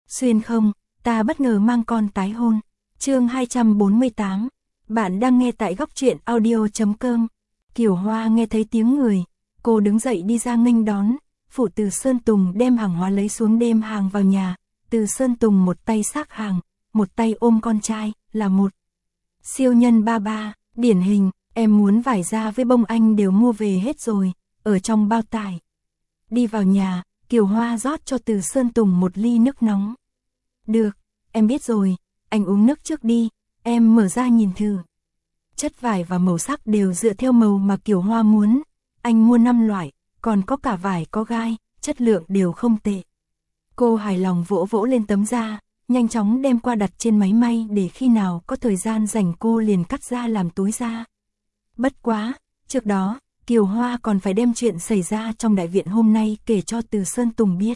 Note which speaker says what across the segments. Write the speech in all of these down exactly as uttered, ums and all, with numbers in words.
Speaker 1: Xuyên không, ta bất ngờ mang con tái hôn. Chương hai trăm bốn mươi tám. Bạn đang nghe tại góc truyện audio chấm com. Kiều Hoa nghe thấy tiếng người, cô đứng dậy đi ra nghênh đón. Phụ Từ Sơn Tùng đem hàng hóa lấy xuống đem hàng vào nhà. Từ Sơn Tùng một tay xách hàng, một tay ôm con trai, là một siêu nhân ba ba, điển hình. Em muốn vải da với bông anh đều mua về hết rồi, ở trong bao tải. Đi vào nhà, Kiều Hoa rót cho Từ Sơn Tùng một ly nước nóng. Được, em biết rồi, anh uống nước trước đi, em mở ra nhìn thử. Chất vải và màu sắc đều dựa theo màu mà Kiều Hoa muốn. Anh mua năm loại, còn có cả vải có gai, chất lượng đều không tệ. Cô hài lòng vỗ vỗ lên tấm da, nhanh chóng đem qua đặt trên máy may để khi nào có thời gian rảnh cô liền cắt ra làm túi da. Bất quá, trước đó, Kiều Hoa còn phải đem chuyện xảy ra trong đại viện hôm nay kể cho Từ Sơn Tùng biết.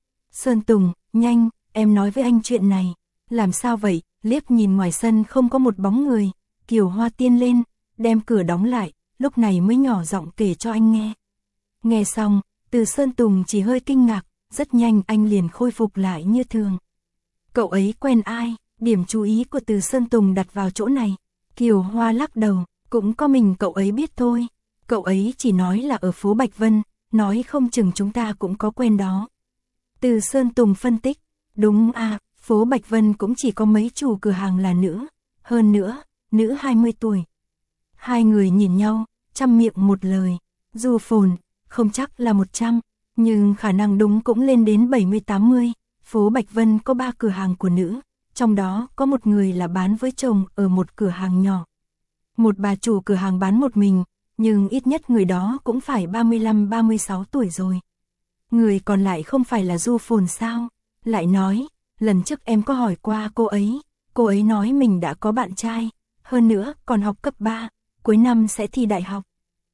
Speaker 1: Sơn Tùng, nhanh, em nói với anh chuyện này. Làm sao vậy? Liếc nhìn ngoài sân không có một bóng người, Kiều Hoa tiên lên, đem cửa đóng lại, lúc này mới nhỏ giọng kể cho anh nghe. Nghe xong, Từ Sơn Tùng chỉ hơi kinh ngạc, rất nhanh anh liền khôi phục lại như thường. Cậu ấy quen ai? Điểm chú ý của Từ Sơn Tùng đặt vào chỗ này. Kiều Hoa lắc đầu, cũng có mình cậu ấy biết thôi. Cậu ấy chỉ nói là ở phố Bạch Vân, nói không chừng chúng ta cũng có quen đó. Từ Sơn Tùng phân tích, đúng à, phố Bạch Vân cũng chỉ có mấy chủ cửa hàng là nữ, hơn nữa, nữ hai mươi tuổi. Hai người nhìn nhau, chăm miệng một lời, dù phồn, không chắc là một trăm, nhưng khả năng đúng cũng lên đến bảy mươi tám mươi. Phố Bạch Vân có ba cửa hàng của nữ, trong đó có một người là bán với chồng ở một cửa hàng nhỏ. Một bà chủ cửa hàng bán một mình, nhưng ít nhất người đó cũng phải ba mươi lăm ba mươi sáu tuổi rồi. Người còn lại không phải là Du Phồn sao? Lại nói, lần trước em có hỏi qua cô ấy, cô ấy nói mình đã có bạn trai, hơn nữa còn học cấp ba, cuối năm sẽ thi đại học.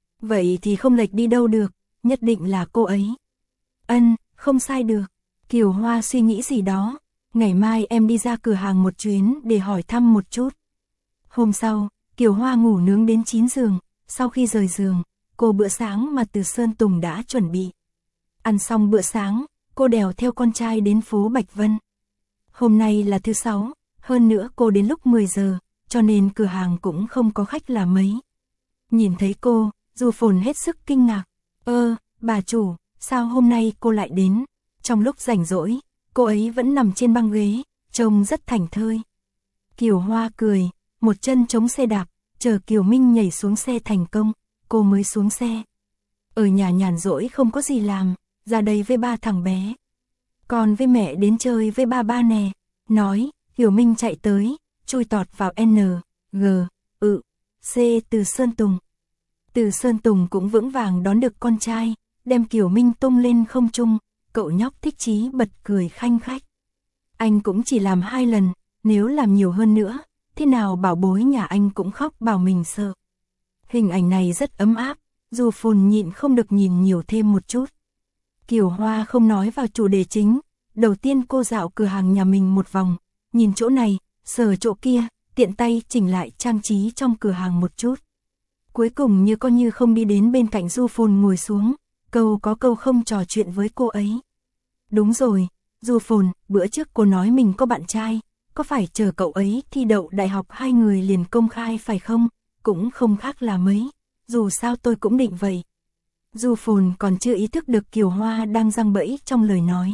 Speaker 1: Vậy thì không lệch đi đâu được, nhất định là cô ấy. Ân, không sai được. Kiều Hoa suy nghĩ gì đó, ngày mai em đi ra cửa hàng một chuyến để hỏi thăm một chút. Hôm sau, Kiều Hoa ngủ nướng đến chín giường, sau khi rời giường, cô bữa sáng mà Từ Sơn Tùng đã chuẩn bị. Ăn xong bữa sáng, cô đèo theo con trai đến phố Bạch Vân. Hôm nay là thứ sáu, hơn nữa cô đến lúc mười giờ, cho nên cửa hàng cũng không có khách là mấy. Nhìn thấy cô, Du Phồn hết sức kinh ngạc. Ơ, bà chủ, sao hôm nay cô lại đến? Trong lúc rảnh rỗi, cô ấy vẫn nằm trên băng ghế, trông rất thảnh thơi. Kiều Hoa cười, một chân chống xe đạp, chờ Kiều Minh nhảy xuống xe thành công, cô mới xuống xe. Ở nhà nhàn rỗi không có gì làm, ra đây với ba thằng bé. Còn với mẹ đến chơi với ba ba nè. Nói, Kiều Minh chạy tới, chui tọt vào N, G, ự, C Từ Sơn Tùng. Từ Sơn Tùng cũng vững vàng đón được con trai, đem Kiều Minh tung lên không trung, cậu nhóc thích chí bật cười khanh khách. Anh cũng chỉ làm hai lần, nếu làm nhiều hơn nữa, thế nào bảo bối nhà anh cũng khóc bảo mình sợ. Hình ảnh này rất ấm áp, dù Phồn nhịn không được nhìn nhiều thêm một chút. Kiều Hoa không nói vào chủ đề chính, đầu tiên cô dạo cửa hàng nhà mình một vòng, nhìn chỗ này, sờ chỗ kia, tiện tay chỉnh lại trang trí trong cửa hàng một chút. Cuối cùng như coi như không đi đến bên cạnh Du Phồn ngồi xuống, câu có câu không trò chuyện với cô ấy. Đúng rồi, Du Phồn, bữa trước cô nói mình có bạn trai, có phải chờ cậu ấy thi đậu đại học hai người liền công khai phải không? Cũng không khác là mấy, dù sao tôi cũng định vậy. Du Phồn còn chưa ý thức được Kiều Hoa đang giăng bẫy trong lời nói.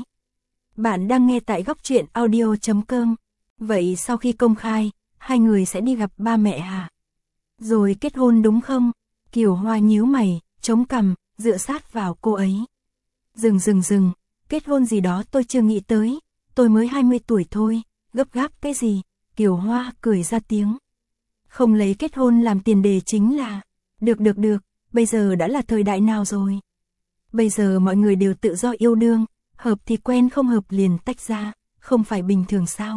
Speaker 1: Bạn đang nghe tại góc truyện audio chấm com. Vậy sau khi công khai, hai người sẽ đi gặp ba mẹ hả? Rồi kết hôn đúng không? Kiều Hoa nhíu mày, chống cằm, dựa sát vào cô ấy. Dừng dừng dừng, kết hôn gì đó tôi chưa nghĩ tới, tôi mới hai mươi tuổi thôi, gấp gáp cái gì? Kiều Hoa cười ra tiếng. Không lấy kết hôn làm tiền đề chính là, được được được, bây giờ đã là thời đại nào rồi? Bây giờ mọi người đều tự do yêu đương, hợp thì quen không hợp liền tách ra, không phải bình thường sao?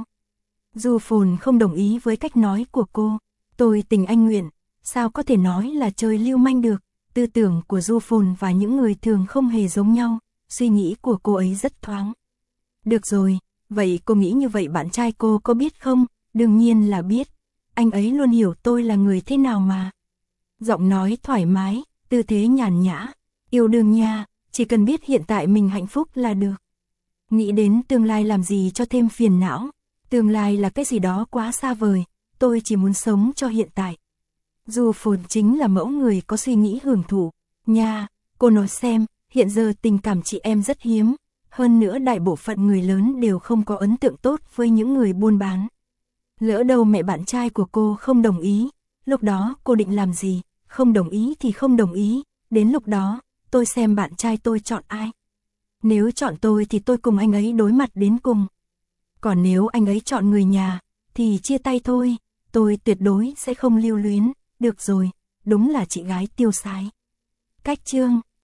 Speaker 1: Du Phồn không đồng ý với cách nói của cô, tôi tình anh nguyện, sao có thể nói là chơi lưu manh được? Tư tưởng của Du Phồn và những người thường không hề giống nhau, suy nghĩ của cô ấy rất thoáng. Được rồi, vậy cô nghĩ như vậy bạn trai cô có biết không? Đương nhiên là biết, anh ấy luôn hiểu tôi là người thế nào mà. Giọng nói thoải mái, tư thế nhàn nhã, yêu đương nha, chỉ cần biết hiện tại mình hạnh phúc là được. Nghĩ đến tương lai làm gì cho thêm phiền não, tương lai là cái gì đó quá xa vời, tôi chỉ muốn sống cho hiện tại. Dù Phồn chính là mẫu người có suy nghĩ hưởng thụ, nha, cô nói xem, hiện giờ tình cảm chị em rất hiếm, hơn nữa đại bộ phận người lớn đều không có ấn tượng tốt với những người buôn bán. Lỡ đâu mẹ bạn trai của cô không đồng ý, lúc đó cô định làm gì, không đồng ý thì không đồng ý, đến lúc đó, tôi xem bạn trai tôi chọn ai. Nếu chọn tôi thì tôi cùng anh ấy đối mặt đến cùng. Còn nếu anh ấy chọn người nhà, thì chia tay thôi, tôi tuyệt đối sẽ không lưu luyến, được rồi, đúng là chị gái tiêu sái. Cách chương